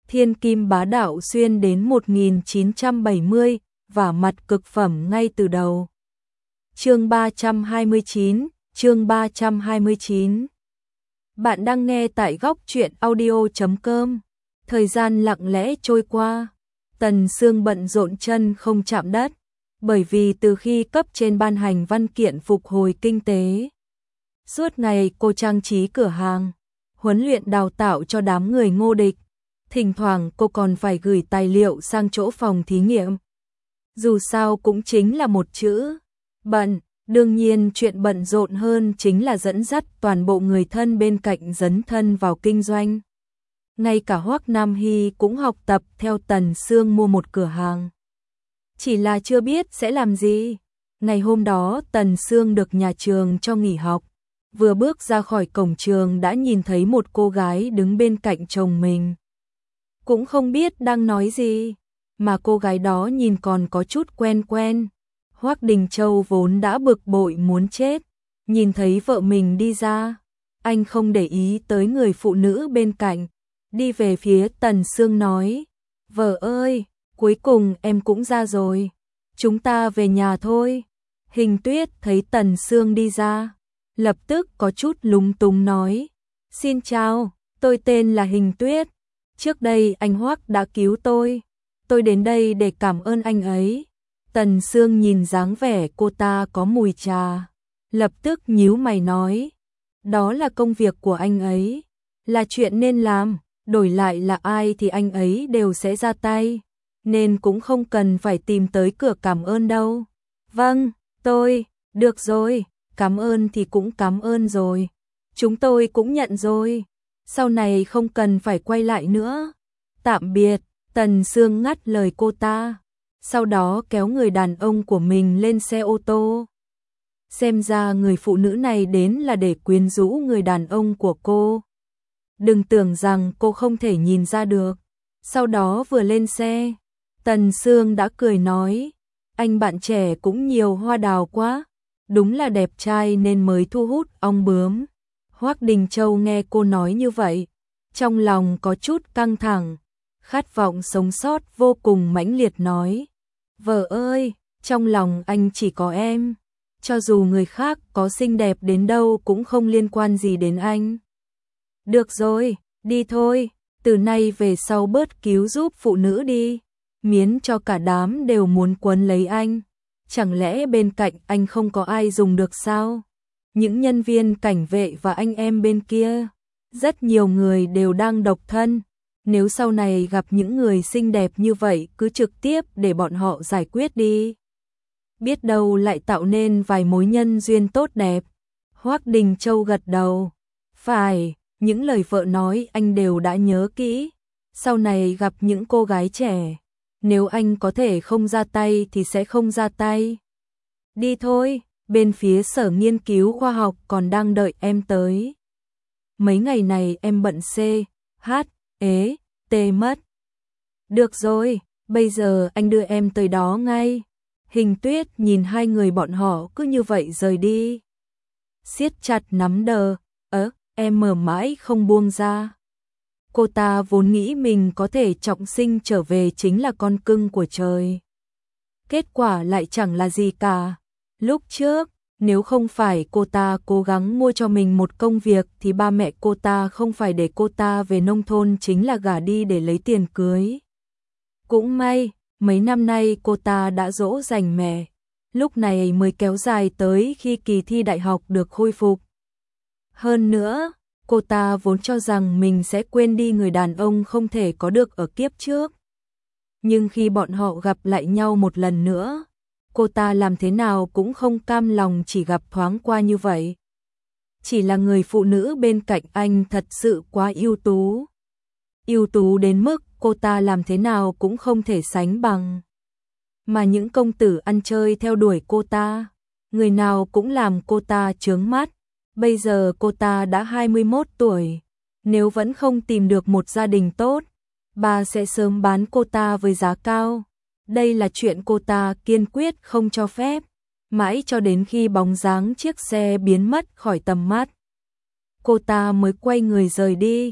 thiên kim bá đạo xuyên đến 1970, vả mặt cực phẩm ngay từ đầu. Chương 329. Bạn đang nghe tại góc truyện audio.com. Thời gian lặng lẽ trôi qua, Tần Sương bận rộn chân không chạm đất, bởi vì từ khi cấp trên ban hành văn kiện phục hồi kinh tế, suốt ngày cô trang trí cửa hàng, huấn luyện đào tạo cho đám người Ngô Địch, thỉnh thoảng cô còn phải gửi tài liệu sang chỗ phòng thí nghiệm. Dù sao cũng chính là một chữ, bận. Đương nhiên chuyện bận rộn hơn chính là dẫn dắt toàn bộ người thân bên cạnh dấn thân vào kinh doanh. Ngay cả Hoắc Nam Hy cũng học tập theo Tần Sương mua một cửa hàng. Chỉ là chưa biết sẽ làm gì. Ngày hôm đó Tần Sương được nhà trường cho nghỉ học. Vừa bước ra khỏi cổng trường đã nhìn thấy một cô gái đứng bên cạnh chồng mình. Cũng không biết đang nói gì, mà cô gái đó nhìn còn có chút quen quen. Hoắc Đình Châu vốn đã bực bội muốn chết, nhìn thấy vợ mình đi ra, anh không để ý tới người phụ nữ bên cạnh, đi về phía Tần Sương nói, vợ ơi, cuối cùng em cũng ra rồi, chúng ta về nhà thôi. Hình Tuyết thấy Tần Sương đi ra, lập tức có chút lúng túng nói, xin chào, tôi tên là Hình Tuyết, trước đây anh Hoắc đã cứu tôi đến đây để cảm ơn anh ấy. Tần Sương nhìn dáng vẻ cô ta có mùi trà, lập tức nhíu mày nói, đó là công việc của anh ấy, là chuyện nên làm, đổi lại là ai thì anh ấy đều sẽ ra tay, nên cũng không cần phải tìm tới cửa cảm ơn đâu. Vâng, được rồi, cảm ơn thì cũng cảm ơn rồi, chúng tôi cũng nhận rồi, sau này không cần phải quay lại nữa. Tạm biệt. Tần Sương ngắt lời cô ta, sau đó kéo người đàn ông của mình lên xe ô tô. Xem ra người phụ nữ này đến là để quyến rũ người đàn ông của cô. Đừng tưởng rằng cô không thể nhìn ra được. Sau đó vừa lên xe, Tần Sương đã cười nói, anh bạn trẻ cũng nhiều hoa đào quá, đúng là đẹp trai nên mới thu hút ong bướm. Hoắc Đình Châu nghe cô nói như vậy, trong lòng có chút căng thẳng, khát vọng sống sót vô cùng mãnh liệt nói, vợ ơi, trong lòng anh chỉ có em, cho dù người khác có xinh đẹp đến đâu cũng không liên quan gì đến anh. Được rồi, đi thôi, từ nay về sau bớt cứu giúp phụ nữ đi, miễn cho cả đám đều muốn quấn lấy anh, chẳng lẽ bên cạnh anh không có ai dùng được sao? Những nhân viên cảnh vệ và anh em bên kia, rất nhiều người đều đang độc thân. Nếu sau này gặp những người xinh đẹp như vậy cứ trực tiếp để bọn họ giải quyết đi. Biết đâu lại tạo nên vài mối nhân duyên tốt đẹp. Hoắc Đình Châu gật đầu. Phải, những lời vợ nói anh đều đã nhớ kỹ. Sau này gặp những cô gái trẻ, nếu anh có thể không ra tay thì sẽ không ra tay. Đi thôi, bên phía sở nghiên cứu khoa học còn đang đợi em tới. Mấy ngày này em bận mất. Được rồi, bây giờ anh đưa em tới đó ngay. Hình Tuyết nhìn hai người bọn họ cứ như vậy rời đi, siết chặt nắm đờ, em mở mãi không buông ra. Cô ta vốn nghĩ mình có thể trọng sinh trở về chính là con cưng của trời. Kết quả lại chẳng là gì cả. Lúc trước, nếu không phải cô ta cố gắng mua cho mình một công việc thì ba mẹ cô ta không phải để cô ta về nông thôn chính là gả đi để lấy tiền cưới. Cũng may, mấy năm nay cô ta đã dỗ dành mẹ, lúc này mới kéo dài tới khi kỳ thi đại học được khôi phục. Hơn nữa, cô ta vốn cho rằng mình sẽ quên đi người đàn ông không thể có được ở kiếp trước. Nhưng khi bọn họ gặp lại nhau một lần nữa, cô ta làm thế nào cũng không cam lòng chỉ gặp thoáng qua như vậy. Chỉ là người phụ nữ bên cạnh anh thật sự quá ưu tú. Ưu tú đến mức cô ta làm thế nào cũng không thể sánh bằng. Mà những công tử ăn chơi theo đuổi cô ta, người nào cũng làm cô ta chướng mắt. Bây giờ cô ta đã 21 tuổi, nếu vẫn không tìm được một gia đình tốt, bà sẽ sớm bán cô ta với giá cao. Đây là chuyện cô ta kiên quyết không cho phép, mãi cho đến khi bóng dáng chiếc xe biến mất khỏi tầm mắt. Cô ta mới quay người rời đi.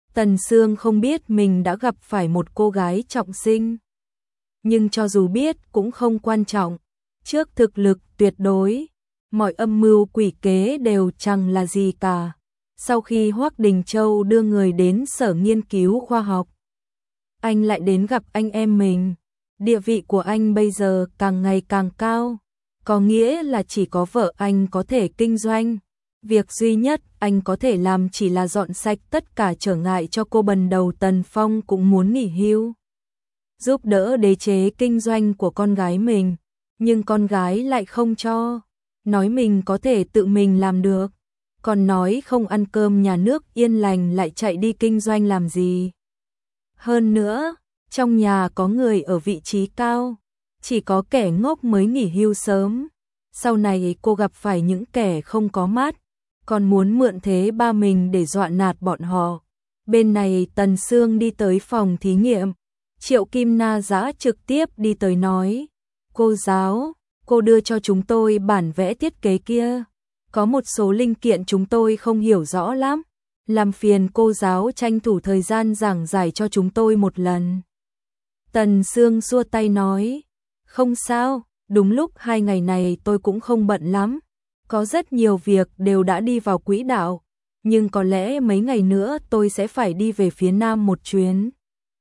Tần Sương không biết mình đã gặp phải một cô gái trọng sinh. Nhưng cho dù biết cũng không quan trọng. Trước thực lực tuyệt đối, mọi âm mưu quỷ kế đều chẳng là gì cả. Sau khi Hoắc Đình Châu đưa người đến sở nghiên cứu khoa học, anh lại đến gặp anh em mình. Địa vị của anh bây giờ càng ngày càng cao, có nghĩa là chỉ có vợ anh có thể kinh doanh. Việc duy nhất anh có thể làm chỉ là dọn sạch tất cả trở ngại cho cô bần đầu. Tần Phong cũng muốn nghỉ hưu, giúp đỡ đế chế kinh doanh của con gái mình, nhưng con gái lại không cho, nói mình có thể tự mình làm được, còn nói không ăn cơm nhà nước yên lành lại chạy đi kinh doanh làm gì. Hơn nữa, trong nhà có người ở vị trí cao, chỉ có kẻ ngốc mới nghỉ hưu sớm. Sau này cô gặp phải những kẻ không có mắt, còn muốn mượn thế ba mình để dọa nạt bọn họ. Bên này Tần Sương đi tới phòng thí nghiệm, Triệu Kim Na Dã trực tiếp đi tới nói: "Cô giáo, cô đưa cho chúng tôi bản vẽ thiết kế kia. Có một số linh kiện chúng tôi không hiểu rõ lắm. Làm phiền cô giáo tranh thủ thời gian giảng giải cho chúng tôi một lần." Tần Sương xua tay nói: "Không sao, đúng lúc 2 ngày này tôi cũng không bận lắm. Có rất nhiều việc đều đã đi vào quỹ đạo, nhưng có lẽ mấy ngày nữa tôi sẽ phải đi về phía Nam một chuyến."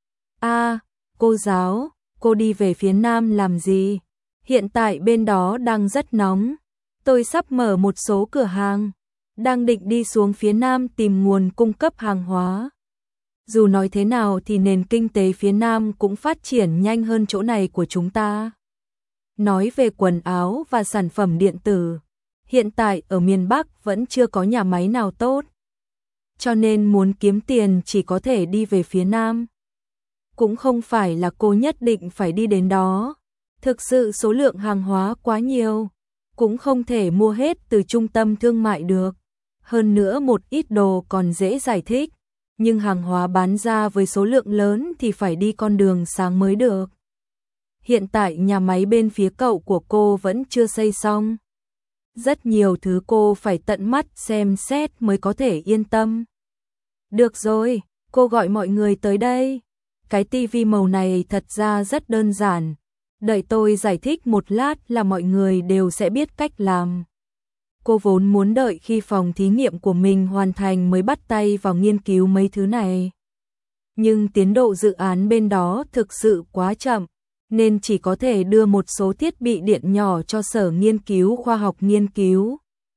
Cô giáo, cô đi về phía Nam làm gì? Hiện tại bên đó đang rất nóng. Tôi sắp mở một số cửa hàng, đang định đi xuống phía Nam tìm nguồn cung cấp hàng hóa. Dù nói thế nào thì nền kinh tế phía Nam cũng phát triển nhanh hơn chỗ này của chúng ta. Nói về quần áo và sản phẩm điện tử, hiện tại ở miền Bắc vẫn chưa có nhà máy nào tốt. Cho nên muốn kiếm tiền chỉ có thể đi về phía Nam. Cũng không phải là cô nhất định phải đi đến đó. Thực sự số lượng hàng hóa quá nhiều, cũng không thể mua hết từ trung tâm thương mại được. Hơn nữa một ít đồ còn dễ giải thích, nhưng hàng hóa bán ra với số lượng lớn thì phải đi con đường sáng mới được. Hiện tại nhà máy bên phía cậu của cô vẫn chưa xây xong. Rất nhiều thứ cô phải tận mắt xem xét mới có thể yên tâm. Được rồi, cô gọi mọi người tới đây. Cái tivi màu này thật ra rất đơn giản. Đợi tôi giải thích một lát là mọi người đều sẽ biết cách làm. Cô vốn muốn đợi khi phòng thí nghiệm của mình hoàn thành mới bắt tay vào nghiên cứu mấy thứ này. Nhưng tiến độ dự án bên đó thực sự quá chậm, nên chỉ có thể đưa một số thiết bị điện nhỏ cho sở nghiên cứu khoa học nghiên cứu.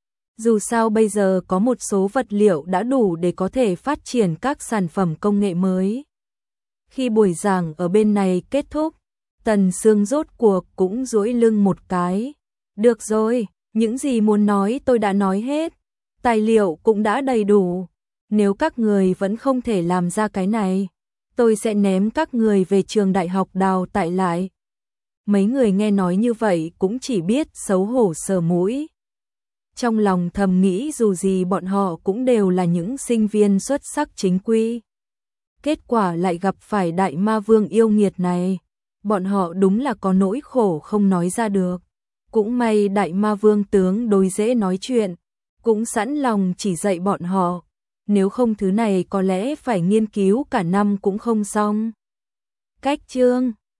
Dù sao bây giờ có một số vật liệu đã đủ để có thể phát triển các sản phẩm công nghệ mới. Khi buổi giảng ở bên này kết thúc, Tần Sương rốt cuộc cũng duỗi lưng một cái. Được rồi, những gì muốn nói tôi đã nói hết. Tài liệu cũng đã đầy đủ. Nếu các người vẫn không thể làm ra cái này, tôi sẽ ném các người về trường đại học đào tại lại. Mấy người nghe nói như vậy cũng chỉ biết xấu hổ sờ mũi. Trong lòng thầm nghĩ dù gì bọn họ cũng đều là những sinh viên xuất sắc chính quy. Kết quả lại gặp phải đại ma vương yêu nghiệt này. Bọn họ đúng là có nỗi khổ không nói ra được. Cũng may đại ma vương tướng đối dễ nói chuyện, cũng sẵn lòng chỉ dạy bọn họ. Nếu không thứ này có lẽ phải nghiên cứu cả năm cũng không xong. Cách chương